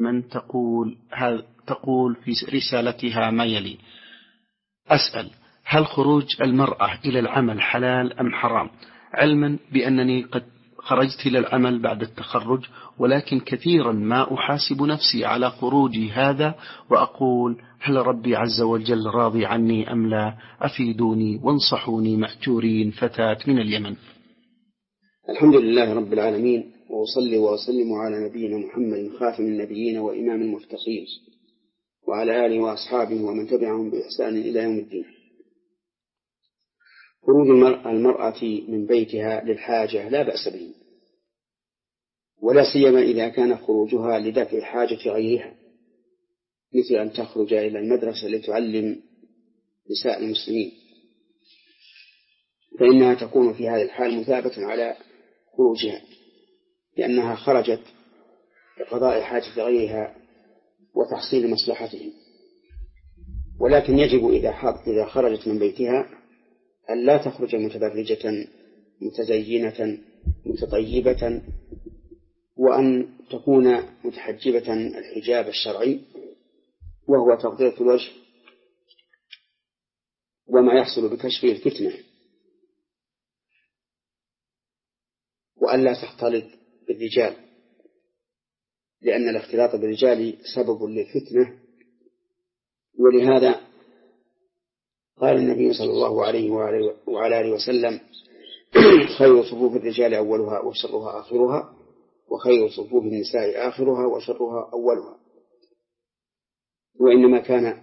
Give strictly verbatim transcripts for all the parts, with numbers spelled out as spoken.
من تقول هل تقول في رسالتها ما يلي: أسأل، هل خروج المرأة إلى العمل حلال أم حرام؟ علما بأنني قد خرجت إلى العمل بعد التخرج، ولكن كثيرا ما أحاسب نفسي على خروجي هذا وأقول: هل ربي عز وجل راضي عني أم لا؟ أفيدوني وانصحوني مأجورين فتاة من اليمن. الحمد لله رب العالمين، وأصلي وأسلم على نبينا محمد خاتم النبيين وإمام المتقين، وعلى آله وأصحابه ومن تبعهم بإحسان إلى يوم الدين. خروج المرأة من بيتها للحاجة لا بأس به، ولا سيما إذا كان خروجها لدفع حاجة غيرها، مثل أن تخرج إلى المدرسة لتعلم نساء المسلمين، فإنها تكون في هذه الحال مثابة على خروجها، لأنها خرجت لقضاء حاجة غيرها وتحصيل مصلحتهم. ولكن يجب إذا خرجت من بيتها أن لا تخرج متبرجة متزينة متطيبة، وأن تكون متحجبة الحجاب الشرعي، وهو تغطية الوجه وما يحصل بكشف الفتنة، وأن لا تختلط بالرجال، لأن الاختلاط بالرجال سبب للفتنة. ولهذا قال النبي صلى الله عليه وعلى آله وسلم: خير صفوف الرجال أولها وشرها آخرها، وخير صفوف النساء آخرها وشرها أولها. وإنما كان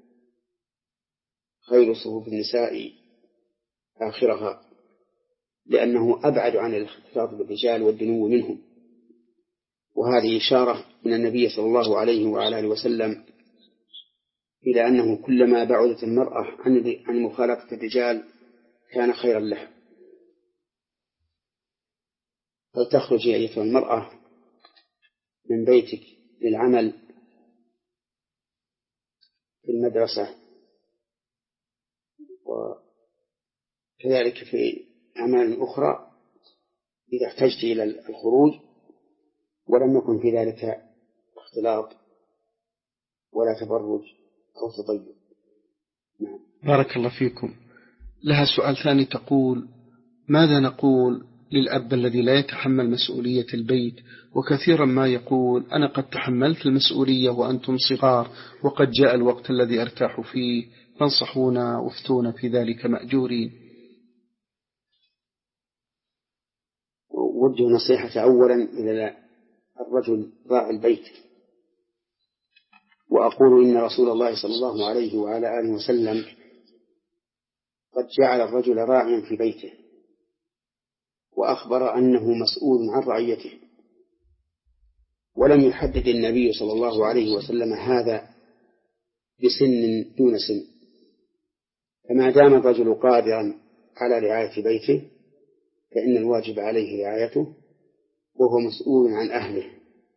خير صفوف النساء آخرها لأنه أبعد عن الاختلاط بالرجال والدنو منهم. وهذه إشارة من النبي صلى الله عليه وعلى آله وسلم إلى أنه كلما بعدت المرأة عن مخالطة الرجال كان خيرا لها. فلتخرجي أيتها المرأة من بيتك للعمل في المدرسة، وكذلك في أعمال أخرى إذا احتجت إلى الخروج، ولم يكن في ذلك اختلاط ولا تبرج أو تطيب. نعم. بارك الله فيكم. لها سؤال ثاني تقول: ماذا نقول للأب الذي لا يتحمل مسؤولية البيت، وكثيرا ما يقول: أنا قد تحملت المسؤولية وأنتم صغار، وقد جاء الوقت الذي أرتاح فيه، فانصحونا وافتونا في ذلك مأجورين. وجه نصيحة أولا إلى الرجل راعي البيت، وأقول إن رسول الله صلى الله عليه وعلى آله وسلم قد جعل الرجل راعيا في بيته، وأخبر أنه مسؤول عن رعيته، ولم يحدد النبي صلى الله عليه وسلم هذا بسن دون سن. فما دام الرجل قادرا على رعاية بيته فإن الواجب عليه رعايته، وهو مسؤول عن أهله.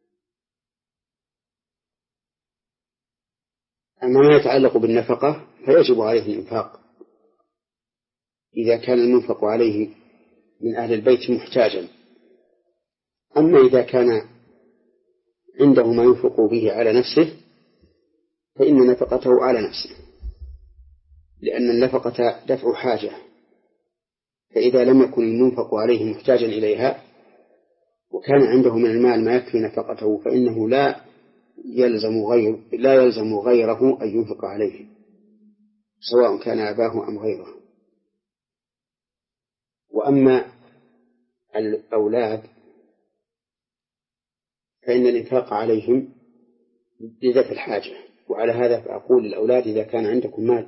أما ما يتعلق بالنفقة فيجب عليه الإنفاق إذا كان المنفق عليه من أهل البيت محتاجا. أما إذا كان عنده ما ينفق به على نفسه فإن نفقته على نفسه، لأن النفقة دفع حاجة، فإذا لم يكن المنفق عليه محتاجا إليها وكان عنده من المال ما يكفي نفقته فإنه لا يلزم غير لا يلزم غيره أن ينفق عليه، سواء كان أباه أم غيره. وأما الأولاد فإن الإنفاق عليهم لدفع الحاجة، وعلى هذا فأقول للأولاد: إذا كان عندكم مال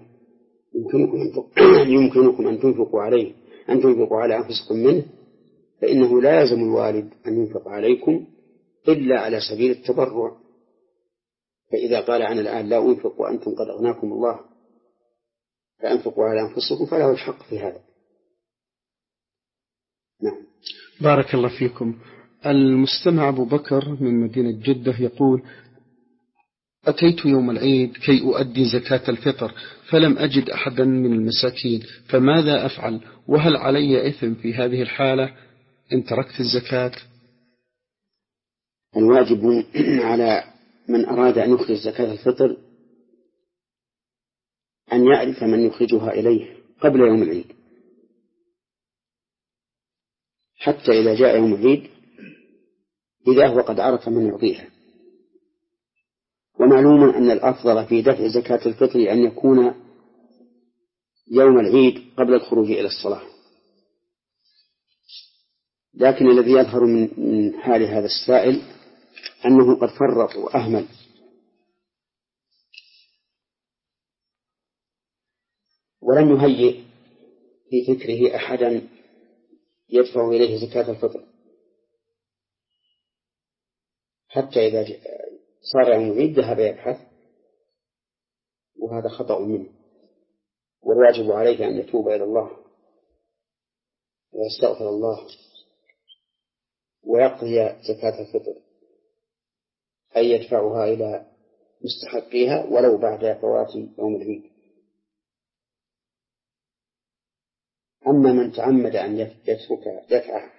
يمكنكم أن تنفقوا عليه أن تنفقوا على أنفسكم منه، فإنه لا يلزم الوالد أن ينفق عليكم إلا على سبيل التبرع. فإذا قال عن الآن: لا أنفق وأنتم قد أغناكم الله فأنفقوا على أنفسكم، فله الحق في هذا. نعم. بارك الله فيكم. المستمع أبو بكر من مدينة جدة يقول: أتيت يوم العيد كي أؤدي زكاة الفطر فلم أجد أحدا من المساكين، فماذا أفعل؟ وهل علي إثم في هذه الحالة إن تركت الزكاة؟ الواجب على من أراد أن يخرج زكاة الفطر أن يعرف من يخرجها إليه قبل يوم العيد، حتى إذا جاء يوم العيد إذا هو قد عرف من يعطيها. ومعلوم أن الأفضل في دفع زكاة الفطر أن يكون يوم العيد قبل الخروج إلى الصلاة، لكن الذي يظهر من حال هذا السائل أنه قد فرط وأهمل، ولم يهيئ في فكره أحدا يدفع إليه زكاة الفطر، حتى إذا صار يوم العيد ذهب يبحث، وهذا خطأ منه. والواجب عليه أن يتوب إلى الله ويستغفر الله ويقضي زكاة الفطر، أي يدفعها إلى مستحقيها ولو بعد فوات يوم العيد. أما من تعمد أن يترك دفعه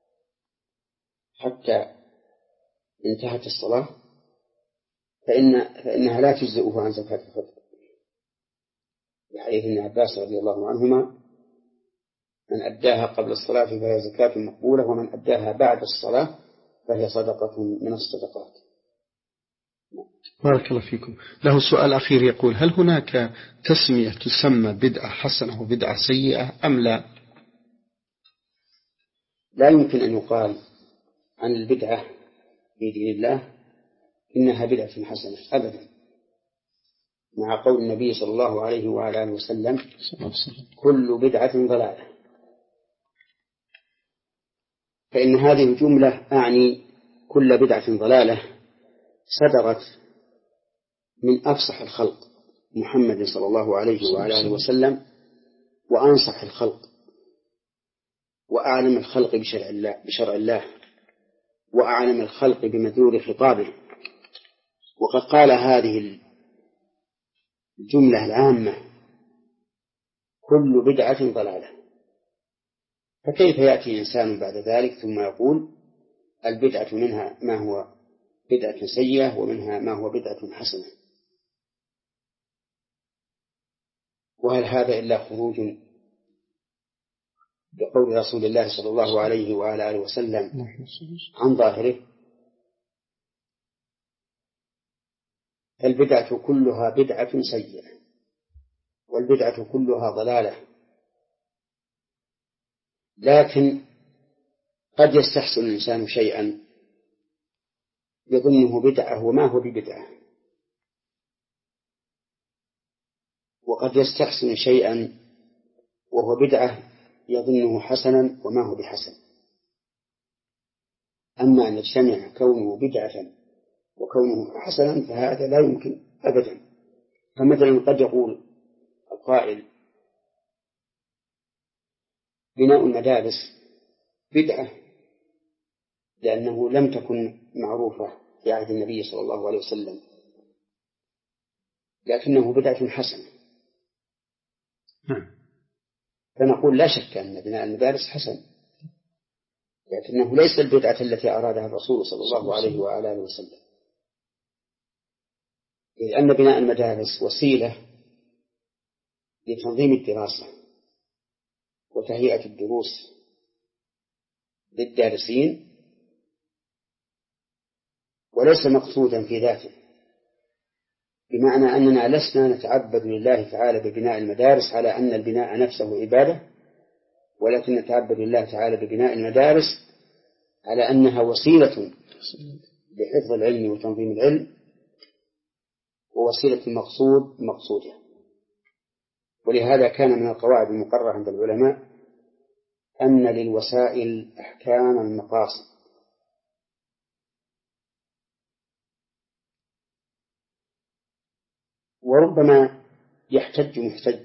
حتى انتهت الصلاة فإن فإنها لا تجزئه عن زكاة الفطر، بحديث ابن عباس رضي الله عنهما: من أداها قبل الصلاة فهي زكاة مقبولة، ومن أداها بعد الصلاة فهي صدقة من الصدقات. بارك الله فيكم. له سؤال أخير يقول: هل هناك تسمية تسمى بدعة حسنة وبدعة سيئة أم لا؟ لا يمكن أن يقال عن البدعة في دين الله إنها بدعة حسنة أبدا، مع قول النبي صلى الله عليه وعلى آله وسلم: كل بدعة ضلالة. فإن هذه الجملة أعني كل بدعة ضلالة صدرت من أفصح الخلق محمد صلى الله عليه وعلى آله وسلم، وأنصح الخلق، وأعلم الخلق بشرع الله, بشرع الله وأعلم الخلق بمدلول خطابه. وقد قال هذه الجملة العامة: كل بدعة ضلالة. فكيف يأتي إنسان بعد ذلك ثم يقول البدعة منها ما هو بدعة سيئة ومنها ما هو بدعة حسنة؟ وهل هذا إلا خروج بقول رسول الله صلى الله عليه وعلى آله وسلم عن ظاهره؟ البدعة كلها بدعة سيئة، والبدعة كلها ضلالة. لكن قد يستحسن الإنسان شيئا يظنه بدعة وما هو ببدعة، وقد يستحسن شيئا وهو بدعة يظنه حسنا وما هو بحسن. أما أن يجتمع كونه بدعة وكونه حسنا فهذا لا يمكن أبدا. فمثلا قد يقول القائل: بناء المدارس بدعة لأنه لم تكن معروفة في عهد النبي صلى الله عليه وسلم، لكنه بدعة حسنة. فنقول لا شك أن بناء المدارس حسن، لكنه ليس البدعة التي أرادها الرسول صلى الله عليه وعلى آله وسلم، لأن بناء المدارس وسيلة لتنظيم الدراسة وتهيئة الدروس للدارسين، وليس مقصودا في ذاته، بمعنى أننا لسنا نتعبد لله تعالى ببناء المدارس على أن البناء نفسه عبادة، ولكن نتعبد لله تعالى ببناء المدارس على أنها وسيلة لحفظ العلم وتنظيم العلم، ووسيلة المقصود مقصودها. ولهذا كان من القواعد المقررة عند العلماء أن للوسائل أحكام المقاصد. وربما يحتج محتج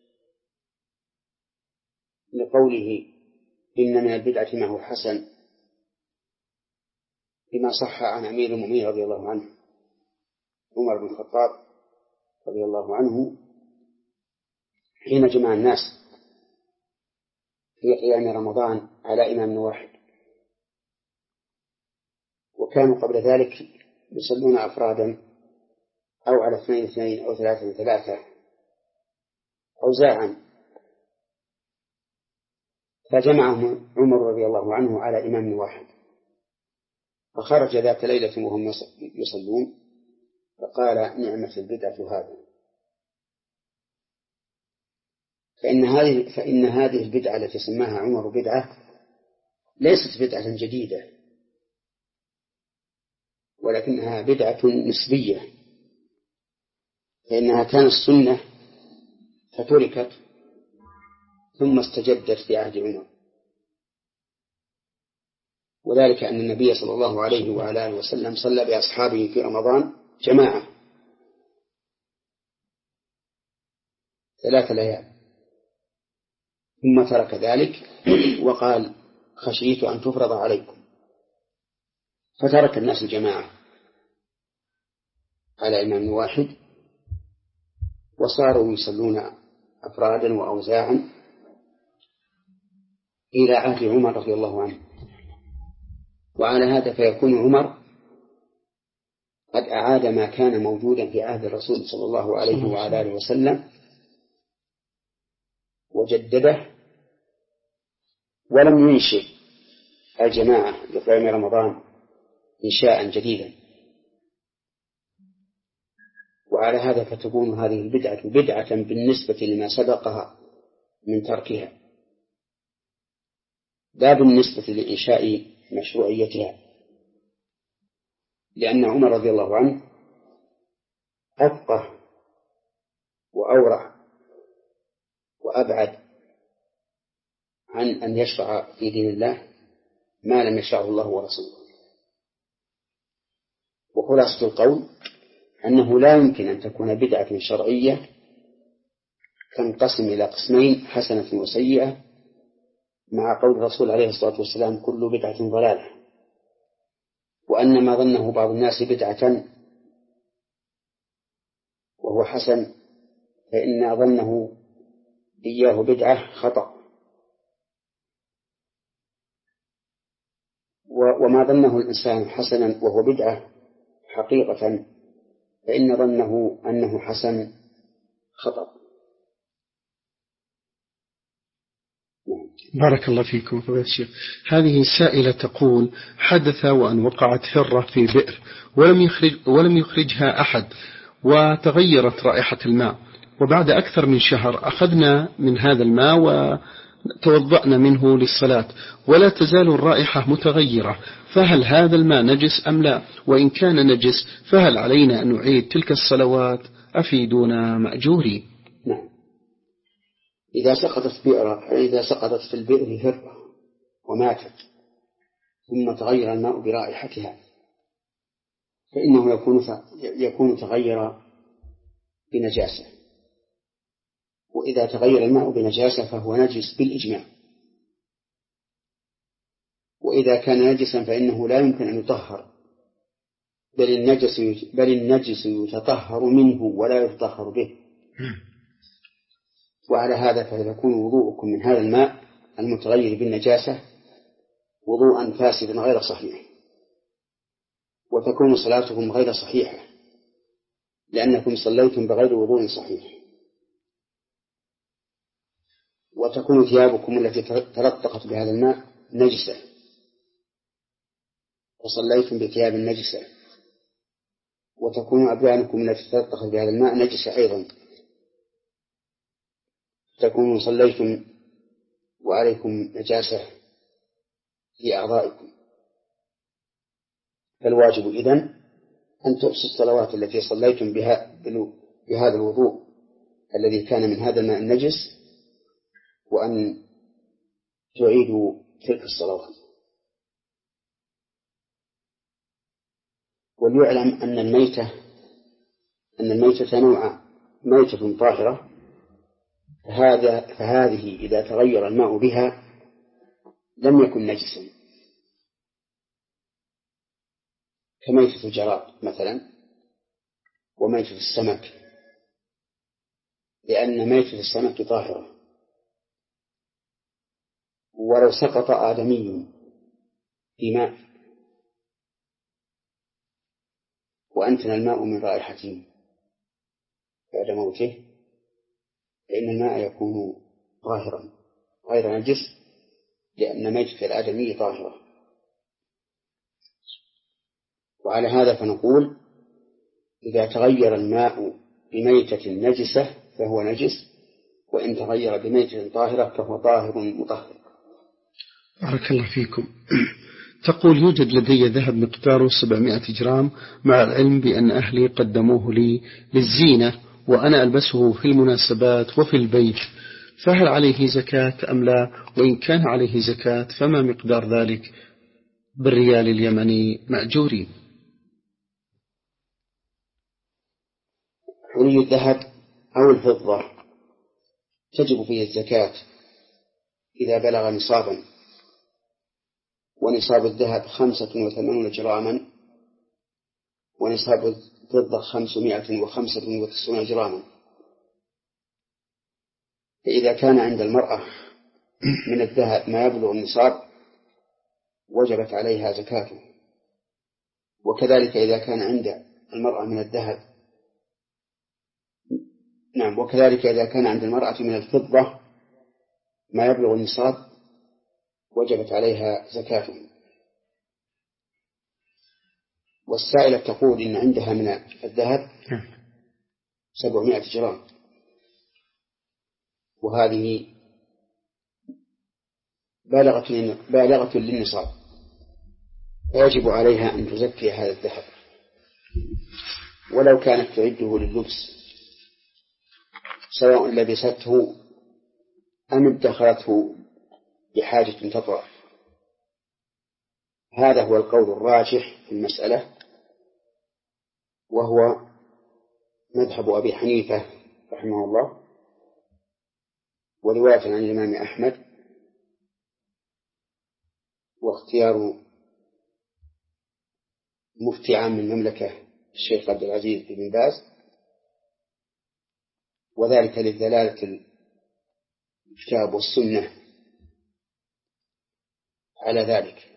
لقوله إن من البدعة ما هو حسن بما صح عن أمير المؤمنين رضي الله عنه عمر بن الخطاب رضي الله عنه حين جمع الناس في قيام رمضان على إمام واحد، وكانوا قبل ذلك يصلون أفرادا أو على اثنين اثنين أو ثلاثة ثلاثة أوزاعا، فجمعهم عمر رضي الله عنه على إمام واحد، فخرج ذات ليلة وهم يصلون فقال نعمة البدعة هذا، فإن هذه فإن هذه البدعة التي سماها عمر بدعة ليست بدعة جديدة، ولكنها بدعة نسبية، فإنها كانت سنة فتركت ثم استجدت في عهد عمر، وذلك أن النبي صلى الله عليه وعلى آله وسلم صلى بأصحابه في رمضان جماعة ثلاث ليال ثم ترك ذلك وقال خشيت أن تفرض عليكم، فترك الناس الجماعة على إمام واحد وصاروا يصلون أفرادا وأوزاعا إلى عهد عمر رضي الله عنه. وعلى هذا فيكون عمر قد أعاد ما كان موجودا في عهد الرسول صلى الله عليه وعلى آله وسلم وجدده، ولم ينشئ الجماعة لقيام رمضان إنشاء جديدا. وعلى هذا فتكون هذه البدعة بدعة بالنسبة لما سبقها من تركها، لا بالنسبة لإنشاء مشروعيتها، لأن عمر رضي الله عنه أفقه وأورع وأبعد عن أن يشرع في دين الله ما لم يشرعه الله ورسوله. وخلاصة القول أنه لا يمكن أن تكون بدعة شرعية تنقسم إلى قسمين حسنة وسيئة، مع قول الرسول عليه الصلاة والسلام كل بدعة ضلالة، وأن ما ظنه بعض الناس بدعة وهو حسن فإن ظنه إياه بدعة خطأ، وما ظنه الإنسان حسنا وهو بدعة حقيقة فإن ظنه أنه حسن خطأ. بارك الله فيكم فضيلة الشيخ. هذه سائلة تقول حدث وأن وقعت هرة في بئر ولم يخرج ولم يخرجها أحد وتغيرت رائحة الماء، وبعد أكثر من شهر أخذنا من هذا الماء وتوضأنا منه للصلاة ولا تزال الرائحة متغيرة، فهل هذا الماء نجس أم لا؟ وإن كان نجس فهل علينا أن نعيد تلك الصلوات؟ أفيدونا مأجورين. نعم. إذا سقطت بئر إذا سقطت في البئر هرة وماتت ثم تغير الماء برائحتها فإنه يكون يكون تغير بنجاسة، وإذا تغير الماء بنجاسة فهو نجس بالإجماع، وإذا كان نجسا فإنه لا يمكن أن يطهر، بل النجس بل النجس يتطهر منه ولا يتطهر به. وعلى هذا فيكون وضوءكم من هذا الماء المتغير بالنجاسة وضوءا فاسدا غير صحيح، وتكون صلاتكم غير صحيحة لأنكم صليتم بغير وضوء صحيح، وتكون ثيابكم التي تلطخت بهذا الماء نجسة وصليتم بثياب نجسة، وتكون أبدانكم التي تلطخت بهذا الماء نجسة أيضا، تكونوا صليتم وعليكم نجاسة في أعضائكم. فالواجب إذن أن تحصوا الصلوات التي صليتم بها بهذا الوضوء الذي كان من هذا الماء النجس، وأن تعيدوا تلك الصلوات. وليعلم أن الميتة أن الميتة نوع ميتة طاهرة، فهذا فهذه إذا تغير الماء بها لم يكن نجسا، كميتة الجراد مثلا وميتة السمك، لأن ميتة السمك طاهرة، ولو سقط آدمي في ماء وأنتن الماء من رائحته بعد موته، فإن الماء يكون طاهرا غير نجس، لأن ميتة الآدمي طاهرة. وعلى هذا فنقول إذا تغير الماء بميتة نجسة فهو نجس، وإن تغير بميتة طاهرة فهو طاهر مطهر. بارك الله فيكم. تقول يوجد لدي ذهب مقداره سبعمائة جرام، مع العلم بأن أهلي قدموه لي للزينة وأنا ألبسه في المناسبات وفي البيت، فهل عليه زكاة أم لا؟ وإن كان عليه زكاة فما مقدار ذلك بالريال اليمني مأجورين؟ حلي الذهب أو الفضة تجب فيه الزكاة إذا بلغ نصابا، ونصاب الذهب خمسة وثمانون جراما، ونصاب الفضة خمسمائة وخمسة وتسعون جراما. فإذا كان عند المرأة من الذهب ما يبلغ النصاب وجبت عليها زكاته، وكذلك إذا كان عند المرأة من الذهب نعم وكذلك إذا كان عند المرأة من الفضة ما يبلغ النصاب وجبت عليها زكاته. والسائلة تقول إن عندها من الذهب سبعمائة جرام، وهذه بالغة بالغة للنصاب، فيجب عليها أن تزكي هذا الذهب ولو كانت تعده لللبس، سواء لبسته أم ادخرته بحاجة تطرأ. هذا هو القول الراجح في المسألة، وهو مذهب أبي حنيفة رحمه الله، ورواية عن الإمام أحمد، واختيار مفتي عام من المملكة الشيخ عبد العزيز بن باز، وذلك للدلالة الكتاب والسنة على ذلك.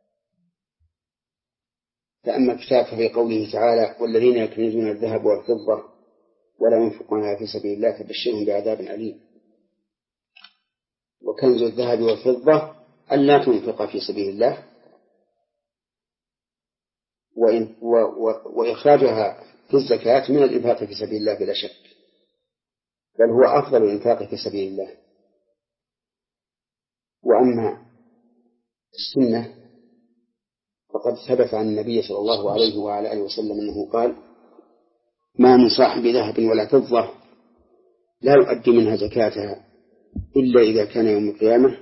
فأما الكتاب ففي قوله تعالى: والذين يكنزون الذهب والفضة ولا ينفقونها في سبيل الله فبشرهم بعذاب أليم. وكنز الذهب والفضة ألا تنفق في سبيل الله، وإن و و وإخراجها في الزكاة من الإنفاق في سبيل الله بلا شك، بل هو أفضل الإنفاق في سبيل الله. وأما السنة فقد ثبت عن النبي صلى الله عليه وعلى آله وسلم أنه قال: ما من صاحب ذهب ولا فضة لا يؤدي منها زكاتها إلا إذا كان يوم القيامة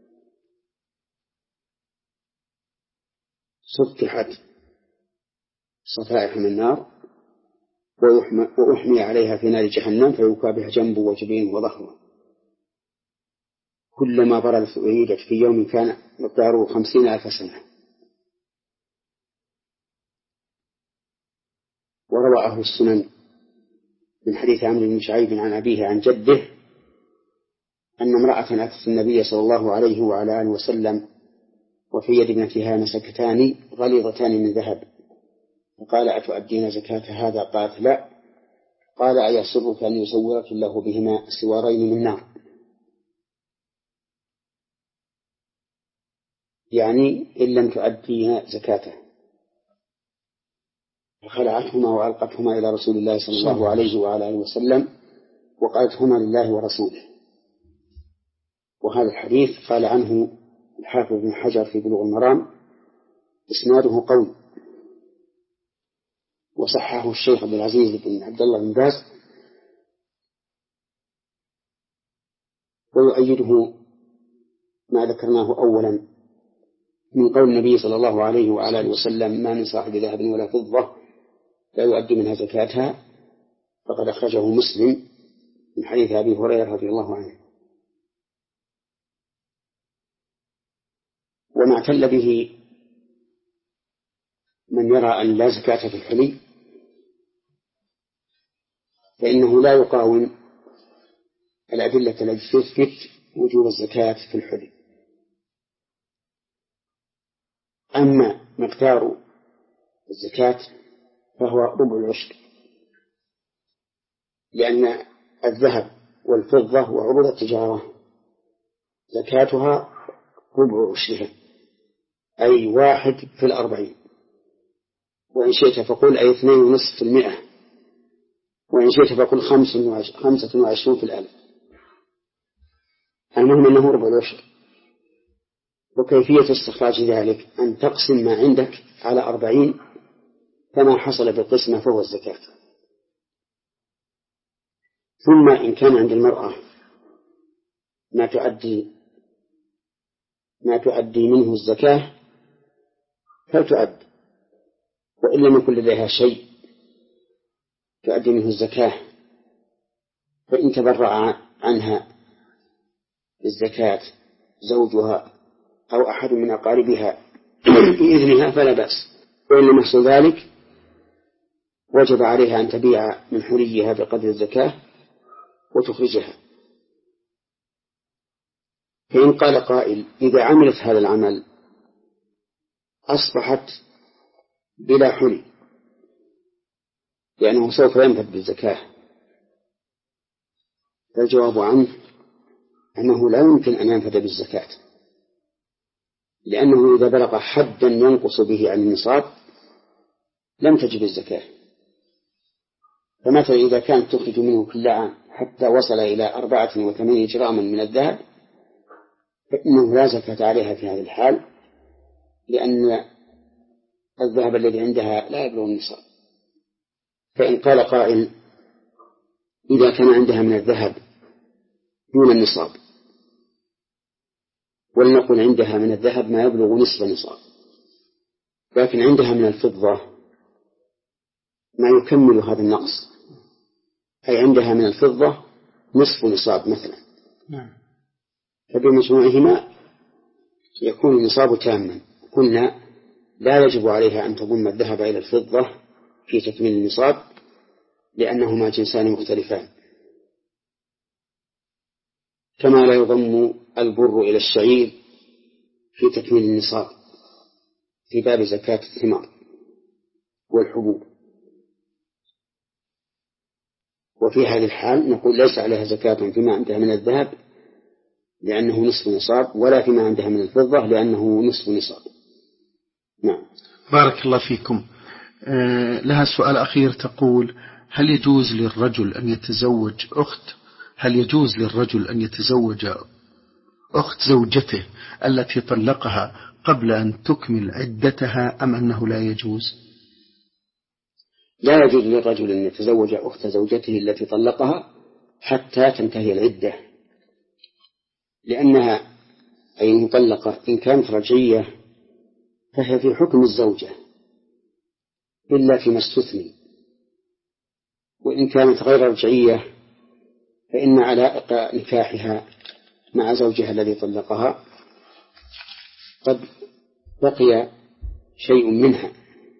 سطحت صفائح من نار وأحمي عليها في نار جهنم فيوكى بها جنبه وجبينه وظهره، كلما بردت أعيدت في يوم كان مقداره خمسين ألف سنة. وروى أهل السنن من حديث عمرو بن شعيب عن أبيه عن جده أن امرأة أتت النبي صلى الله عليه وعلى آله وسلم وفي يد ابنتها مسكتان غليظتان من ذهب، فقال: أتؤدين زكاة هذا؟ قالت: لا. قال: أيسرك أن يصورك الله بهما سوارين من نار؟ يعني إن لم تؤدين زكاته. فخلعتهما وألقتهما إلى رسول الله صلى الله عليه وعلى آله وسلم وقالت: هما لله ورسوله. وهذا الحديث قال عنه الحافظ بن حجر في بلوغ المرام: إسناده قوي، وصححه الشيخ عبد العزيز بن عبد الله بن باز، ويؤيده ما ذكرناه أولا من قول النبي صلى الله عليه وعلى آله وسلم: ما من صاحب ذهب ولا فضة لا يؤدي منها زكاتها، فقد أخرجه مسلم من حديث أبي هريرة رضي الله عنه. وما اعتل به من يرى أن لا زكاة في الحلي فإنه لا يقاوم الأدلة التي تثبت وجوب الزكاة في الحلي. أما مقدار الزكاة فهو ربع العشر، لأن الذهب والفضة وعروض التجارة زكاتها ربع عشرها، أي واحد في الأربعين، وإن شئت فقل أي اثنين ونصف في المئة، وإن شئت فقل خمسة وعشرون في الألف. المهم أنه ربع العشر. وكيفية استخراج ذلك أن تقسم ما عندك على أربعين، فما حصل بالقسمة فهو الزكاة. ثم إن كان عند المرأة ما تؤدي ما تؤدي منه الزكاة فتؤد، وإن لم يكن لديها شيء تؤدي منه الزكاة، فإن تبرع عنها بالزكاة زوجها أو أحد من أقاربها بإذنها فلا بأس، وإن لم يحصل ذلك وجب عليها أن تبيع من حليها بقدر الزكاة وتخرجها. فإن قال قائل إذا عملت هذا العمل أصبحت بلا حلي لأنه سوف ينفذ بالزكاة، فالجواب عنه أنه لا يمكن أن ينفذ بالزكاة، لأنه إذا بلغ حدا ينقص به عن النصاب لم تجب الزكاة. فمثلا إذا كانت تخرج منه كل عام حتى وصل إلى أربعة وثمانين جراما من الذهب فإنه لا زكاة عليها في هذه الحال، لأن الذهب الذي عندها لا يبلغ النصاب. فإن قال قائل إذا كان عندها من الذهب دون النصاب، ولنقل عندها من الذهب ما يبلغ نصف النصاب، لكن عندها من الفضة ما يكمل هذا النقص، أي عندها من الفضة نصف نصاب مثلا، فبمجموعهما يكون النصاب تاما. قلنا لا يجب عليها أن تضم الذهب إلى الفضة في تكميل النصاب، لأنهما جنسان مختلفان، كما لا يضم البر إلى الشعير في تكميل النصاب في باب زكاة الثمار والحبوب. وفي هذه الحال نقول ليس عليها زكاة فيما عندها من الذهب لأنه نصف نصاب، ولا فيما عندها من الفضة لأنه نصف نصاب. نعم. بارك الله فيكم. آه لها سؤال أخير تقول: هل يجوز للرجل أن يتزوج أخت هل يجوز للرجل أن يتزوج أخت زوجته التي طلقها قبل أن تكمل عدتها، أم أنه لا يجوز؟ لا يجوز للرجل أن يتزوج أخت زوجته التي طلقها حتى تنتهي العدة، لأنها أي مطلقة إن كانت رجعية فهي في حكم الزوجة إلا فيما استثني، وإن كانت غير رجعية فإن علائق نكاحها مع زوجها الذي طلقها قد بقي شيء منها،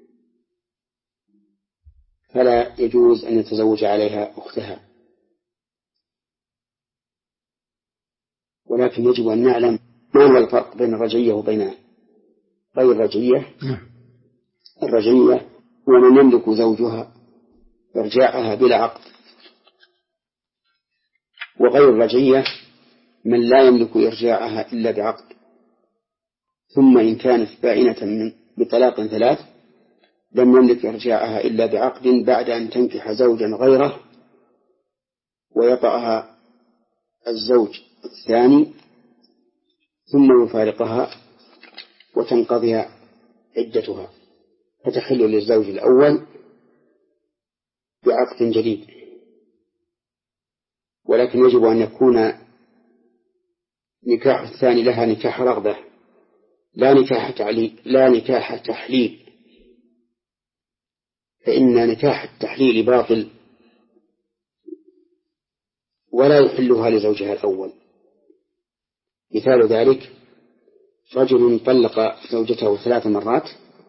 فلا يجوز أن يتزوج عليها أختها. ولكن يجب أن نعلم ما هو الفرق بين الرجعية وبين غير الرجعية. الرجعية هو من يملك زوجها إرجاعها بلا عقد، وغير الرجعية من لا يملك إرجاعها إلا بعقد، ثم إن كانت بائنة من بطلاق ثلاث لم يملك إرجاعها إلا بعقد بعد أن تنكح زوجا غيره ويطأها الزوج الثاني ثم يفارقها وتنقضي عدتها، فتحل للزوج الأول بعقد جديد. ولكن يجب أن يكون نكاح الثاني لها نكاح رغبة، لا نكاح تعليل لا نكاح تحليل، فإن نكاح التحليل باطل ولا يحلها لزوجها الأول. مثال ذلك رجل طلق زوجته ثلاث مرات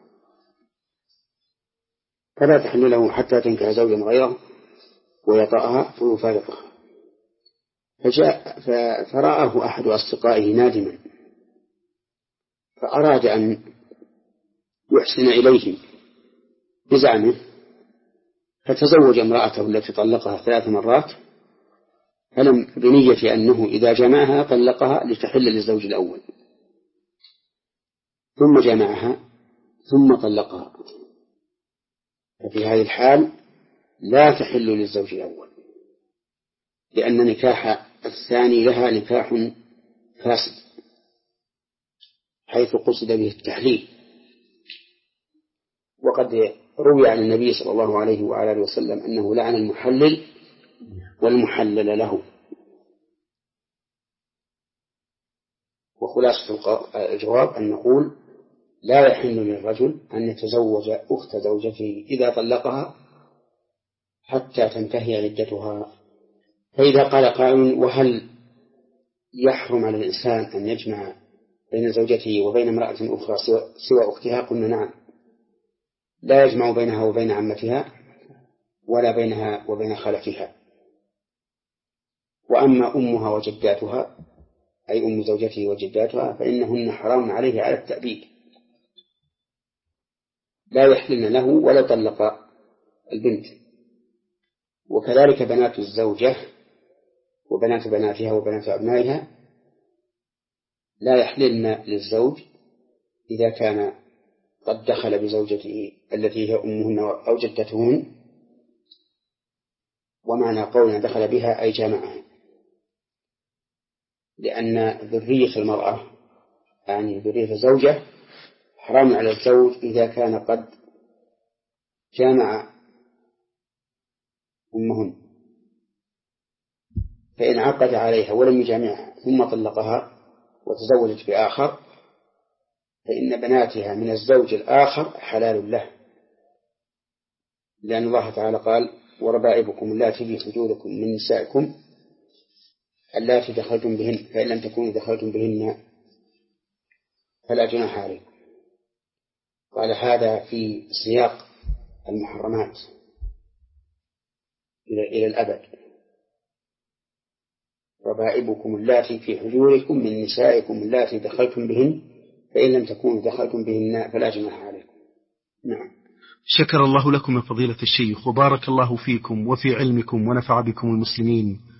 فلا تحل له حتى تنكح زوجا غيره ويطأها ويفارقها، فجاء فرآه أحد أصدقائه نادما فأراد أن يحسن إليه بزعمه فتزوج امرأته التي طلقها ثلاث مرات، فلم بنية أنه إذا جمعها طلقها لتحل للزوج الأول، ثم جمعها ثم طلقها، ففي هذه الحال لا تحل للزوج الأول، لأن نكاح الثاني لها نكاح فاسد حيث قصد به التحليل. وقد روي عن النبي صلى الله عليه وعلى آله وسلم أنه لعن المحلل والمحلل له. وخلاصة الجواب أن نقول لا يحل للرجل أن يتزوج أخت زوجته إذا طلقها حتى تنتهي عدتها. فإذا قال قائل وهل يحرم على الإنسان أن يجمع بين زوجته وبين امرأة أخرى سوى أختها؟ قلنا نعم، لا يجمع بينها وبين عمتها ولا بينها وبين خالتها. وأما أمها وجداتها أي أم زوجته وجداتها فإنهن حرام عليه على التأبيد، لا يحلن له ولا طلق البنت. وكذلك بنات الزوجة وبنات بناتها وبنات أبنائها لا يحللن للزوج إذا كان قد دخل بزوجته التي هي أمهن أو جدتهن، ومعنى قولنا دخل بها أي جامعها، لأن ذرية المرأة يعني ذرية الزوجة حرام على الزوج إذا كان قد جامع أمهن. فإن عقد عليها ولم يجامعها ثم طلقها وتزوجت بآخر فإن بناتها من الزوج الآخر حلال له، لأن الله تعالى قال وربائبكم اللاتي في حجوركم من نسائكم اللاتي دخلتم بهن فإن لم تكونوا دخلتم بهن فلا جناح عليكم. قال هذا في سياق المحرمات إلى الأبد. ربائبكم اللاتي في حجوركم من نسائكم اللاتي دخلتم بهن فإن لم تكونوا دخلتم بهن فلا جناح عليكم. نعم. شكر الله لكم يا فضيلة الشيخ وبارك الله فيكم وفي علمكم ونفع بكم المسلمين.